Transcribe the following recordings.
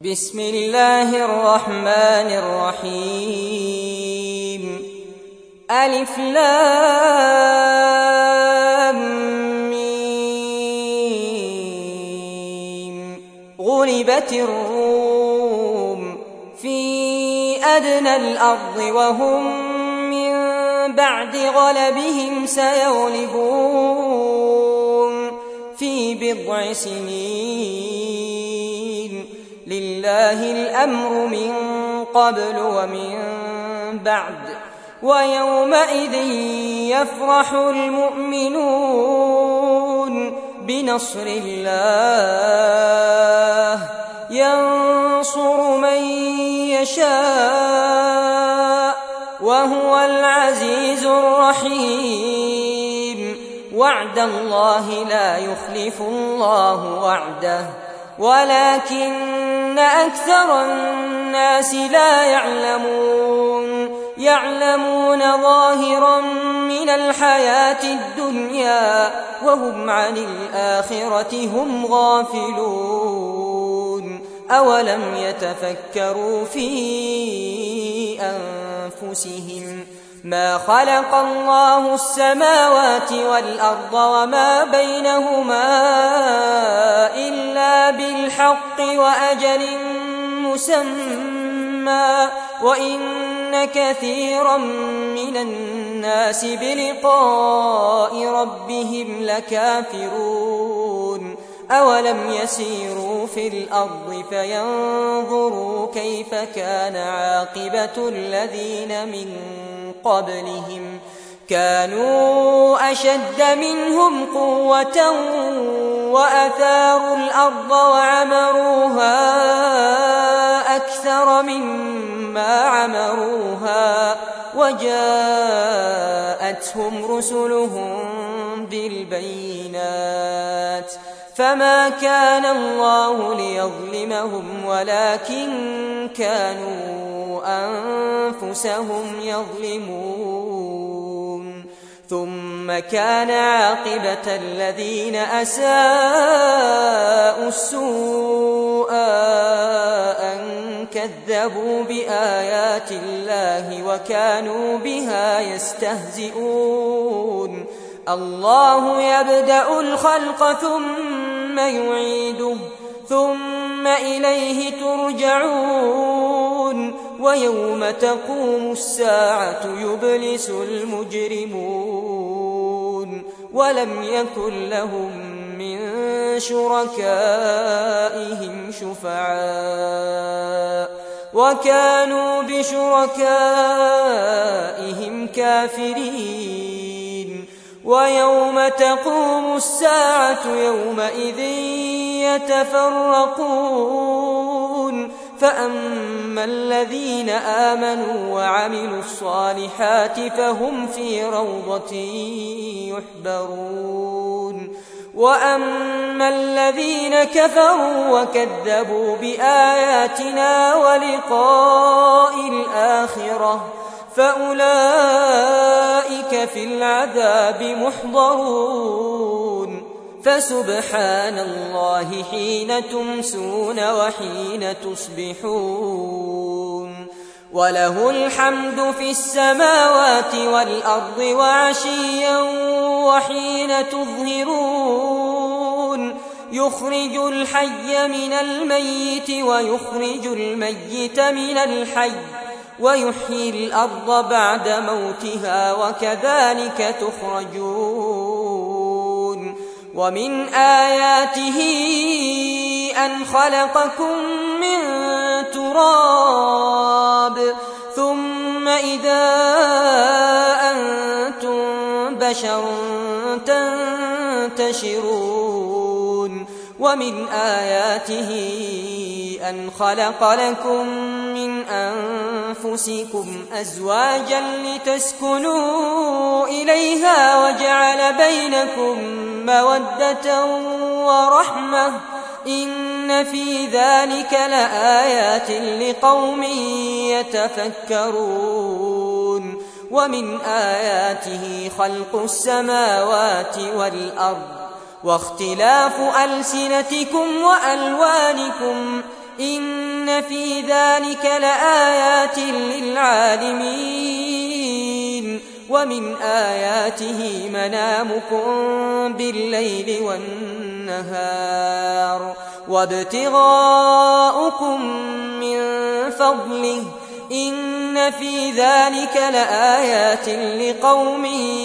بسم الله الرحمن الرحيم ألف لام ميم غلبت الروم في أدنى الأرض وهم من بعد غلبهم سيغلبون في بضع سنين لله الأمر من قبل ومن بعد ويومئذ يفرح المؤمنون بنصر الله ينصر من يشاء وهو العزيز الرحيم وعد الله لا يخلف الله وعده ولكن أكثر الناس لا يعلمون ظاهرا من الحياة الدنيا وهم عن الآخرة هم غافلون أولم يتفكروا في أنفسهم ما خلق الله السماوات والأرض وما بينهما إلا بالحق وأجل مسمى وإن كثيرا من الناس بلقاء ربهم لكافرون أولم يسيروا في الأرض فينظروا كيف كان عاقبة الذين من قبلهم كانوا أشد منهم قوة وأثاروا الأرض وعمروها أكثر مما عمروها وجاءتهم رسلهم بالبينات فما كان الله ليظلمهم ولكن كانوا أنفسهم يظلمون ثم كان عاقبة الذين أساءوا السوء أن كذبوا بآيات الله وكانوا بها يستهزئون الله يبدأ الخلق ثم يعيده ثم إليه ترجعون ويوم تقوم الساعة يبلس المجرمون ولم يكن لهم من شركائهم شفعاء وكانوا بشركائهم كافرين ويوم تقوم الساعة يومئذ يتفرقون فأما الذين آمنوا وعملوا الصالحات فهم في روضة يحبرون وأما الذين كفروا وكذبوا بآياتنا ولقاء الآخرة فأولئك في العذاب محضرون فسبحان الله حين تمسون وحين تصبحون وله الحمد في السماوات والأرض وعشيا وحين تظهرون يخرج الحي من الميت ويخرج الميت من الحي ويحيي الأرض بعد موتها وكذلك تخرجون ومن آياته أن خلقكم من تراب ثم إذا أنتم بشر تنتشرون ومن آياته أن خلق لكم من أنفسكم أزواجا لتسكنوا إليها وجعل بينكم مودة ورحمة إن في ذلك لآيات لقوم يتفكرون ومن آياته خلق السماوات والأرض واختلاف ألسنتكم وألوانكم إن إن في ذلك لآيات للعالمين ومن آياته منامكم بالليل والنهار وابتغاؤكم من فضله إن في ذلك لآيات لقوم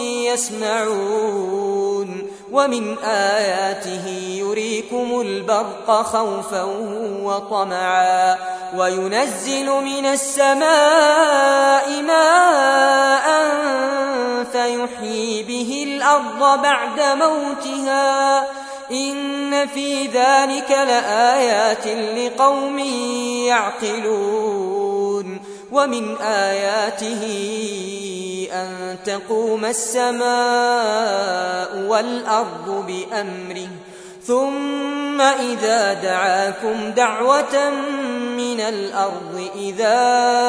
يسمعون ومن آياته يريكم البرق خوفا وطمعا وينزل من السماء ماء فيحيي به الأرض بعد موتها إن في ذلك لآيات لقوم يعقلون ومن آياته أن تقوم السماء والأرض بأمره ثم إذا دعاكم دعوة من الأرض إذا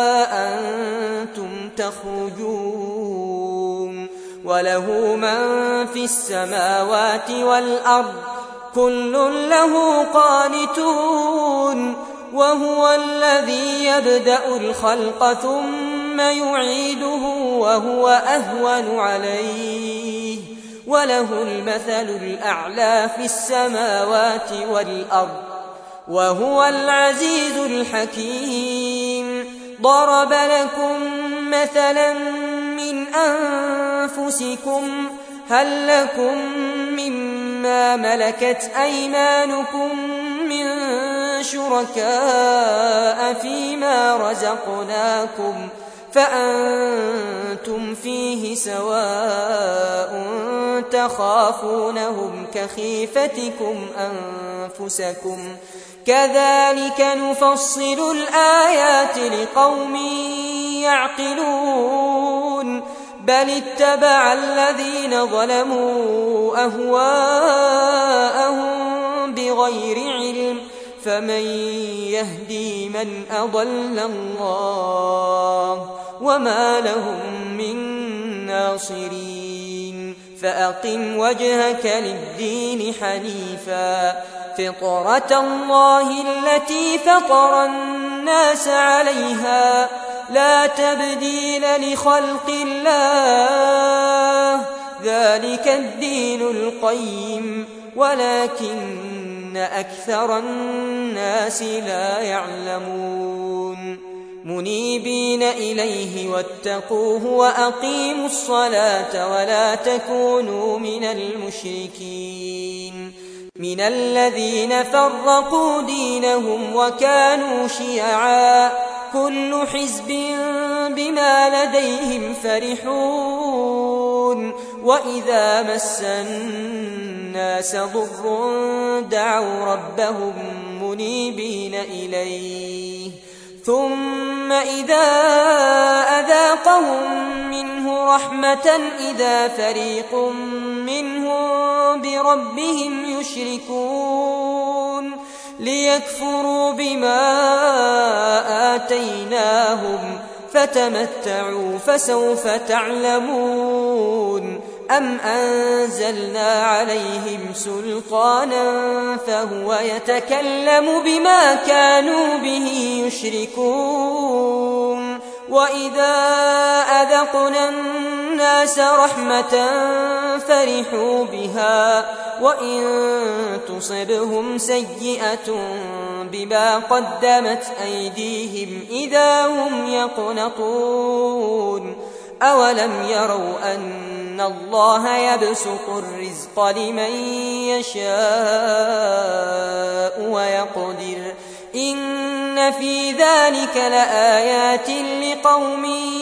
أنتم تخرجون وله من في السماوات والأرض كل له قانتون وهو الذي يبدأ الخلق ثم يعيده وهو أهون عليه وله المثل الأعلى في السماوات والأرض وهو العزيز الحكيم ضرب لكم مثلا من أنفسكم هل لكم مما ملكت أيمانكم من شركاء فيما رزقناكم فأنتم فيه سواء تخافونهم كخيفتكم أنفسكم كذلك نفصل الآيات لقوم يعقلون بل اتبع الذين ظلموا أهواءهم بغير علم فمن يهدي من أضل الله وما لهم من ناصرين فأقم وجهك للدين حنيفا فطرة الله التي فطر الناس عليها لا تبديل لخلق الله ذلك الدين القيم ولكن أكثر الناس لا يعلمون منيبين إليه واتقوه وأقيموا الصلاة ولا تكونوا من المشركين من الذين فرقوا دينهم وكانوا شيعا كل حزب بما لديهم فرحون وإذا مس الناس ضر دعوا ربهم منيبين إليه ثم إذا أذاقهم منه رحمة إذا فريق منهم بربهم يشركون ليكفروا بما آتيناهم فتمتعوا فسوف تعلمون أم أنزلنا عليهم سلطانا فهو يتكلم بما كانوا به يشركون وإذا أذقنا الناس رحمة فرحوا بها وإن تصبهم سيئة بما قدمت أيديهم إذا هم يقنطون أولم يروا أن الله يبسط الرزق لمن يشاء ويقدر إن في ذلك لآيات لقوم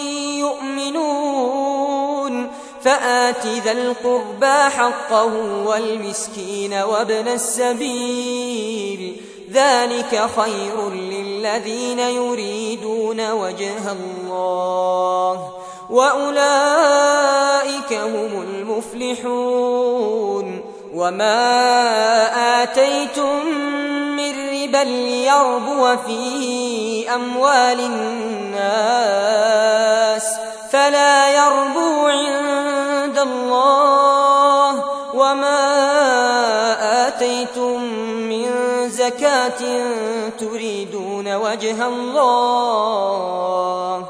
يؤمنون فآت ذا القربى حقه والمسكين وابن السبيل ذلك خير للذين يريدون وجه الله وأولئك هم المفلحون وما آتيتم من ربا ليربو في أموال الناس فلا يربو عند الله وما آتيتم من زكاة تريدون يريدون وجه الله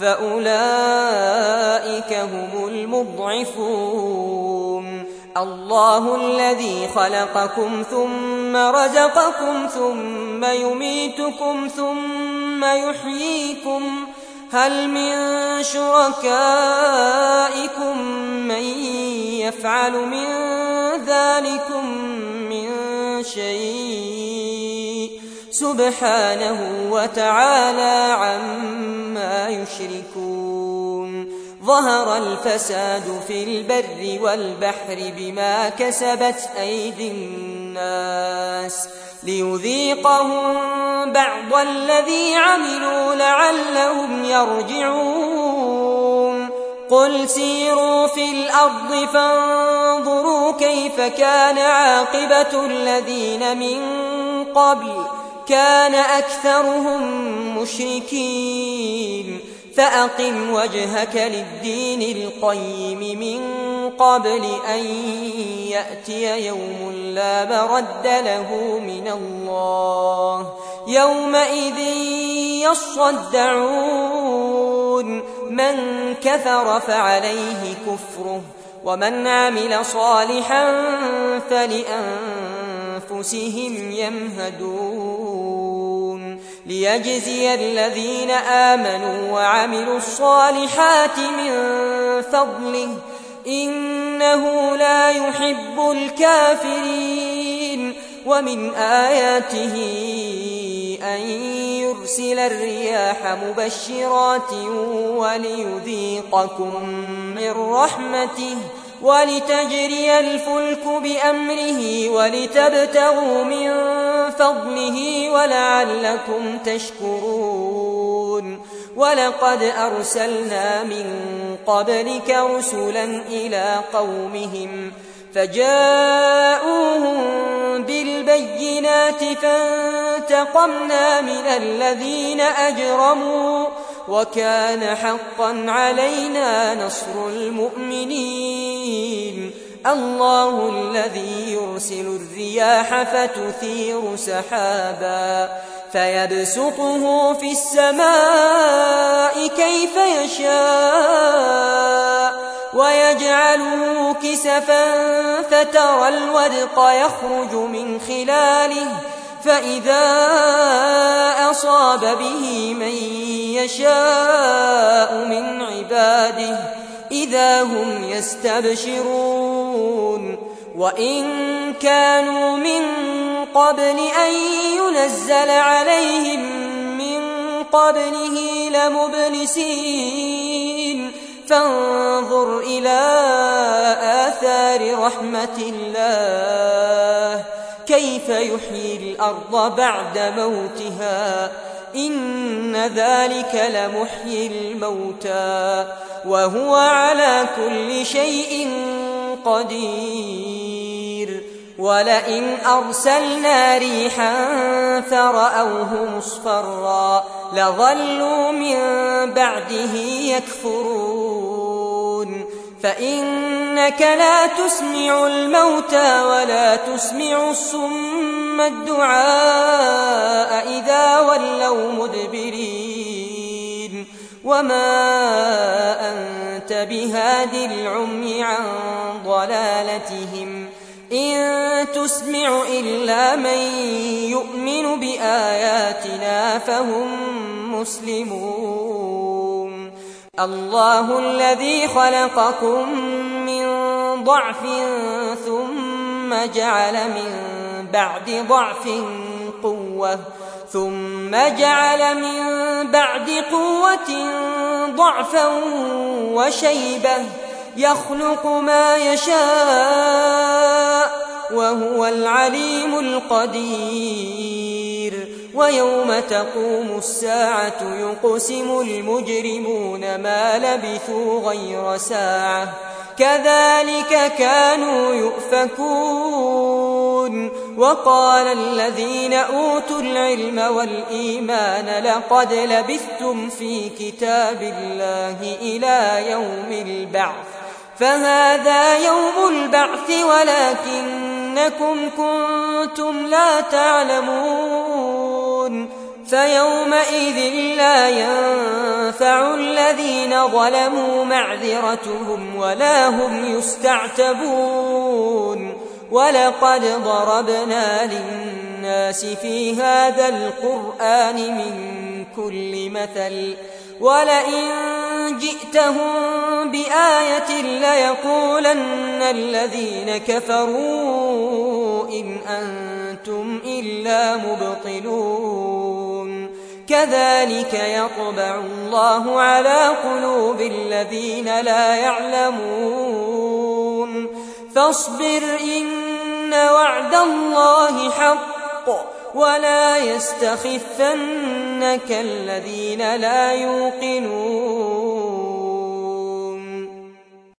فأولئك هم المضعفون. الله الذي خلقكم ثم رزقكم ثم يميتكم ثم يحييكم هل من شركائكم من يفعل من ذلكم من شيء سبحانه وتعالى عما يشركون. ظهر الفساد في البر والبحر بما كسبت أيدي الناس ليذيقهم بعض الذي عملوا لعلهم يرجعون. قل سيروا في الأرض فانظروا كيف كان عاقبة الذين من قبل كان أكثرهم مشركين. فأقم وجهك للدين القيم من قبل أن يأتي يوم لا مرد له من الله يومئذ يصدعون. من كفر فعليه كفره ومن عمل صالحا فلأنفسهم يمهدون. ليجزي الذين آمنوا وعملوا الصالحات من فضله إنه لا يحب الكافرين. ومن آياته أن يرسل الرياح مبشرات وليذيقكم من رحمته ولتجري الفلك بأمره ولتبتغوا من فضله ولعلكم تشكرون. ولقد أرسلنا من قبلك رسلا إلى قومهم فجاءوهم بالبينات فانتقمنا من الذين أجرموا وكان حقا علينا نصر المؤمنين. الله الذي يرسل الرياح فتثير سحابا فيبسطه في السماء كيف يشاء ويجعله كسفا فترى الودق يخرج من خلاله فإذا أصاب به من يشاء من عباده إذا هم يستبشرون. وإن كانوا من قبل أن ينزل عليهم من قبله لمبلسين. فانظر إلى آثار رحمة الله كيف يحيي الأرض بعد موتها إن ذلك لمحيي الموتى وهو على كل شيء قدير. ولئن أرسلنا ريحا فرأوه مصفرا لظلوا من بعده يكفرون. فإنك لا تسمع الموتى ولا تسمع الصم الدعاء إذا ولوا مدبرين. وما أنت بهاد العمي عن ضلالتهم إن تسمع إلا من يؤمن بآياتنا فهم مسلمون. الله الذي خلقكم من ضعف ثم جعل من بعد ضعف قوة ثم جعل من بعد قوة ضعفا وشيبة يخلق ما يشاء وهو العليم القدير. ويوم تقوم الساعة يقسم المجرمون ما لبثوا غير ساعة كذلك كانوا يؤفكون. وقال الذين أوتوا العلم والإيمان لقد لبثتم في كتاب الله إلى يوم البعث فهذا يوم البعث ولكنكم كنتم لا تعلمون. فيومئذ لا ينفع الذين ظلموا معذرتهم ولا هم يستعتبون ولقد ضربنا للناس في هذا القرآن من كل مثل ولئن جئتهم بآية ليقولن الذين كفروا إن أنتم إلا مبطلون كذلك يطبع الله على قلوب الذين لا يعلمون فاصبر إن وعد الله حق ولا يستخفنك الذين لا يوقنون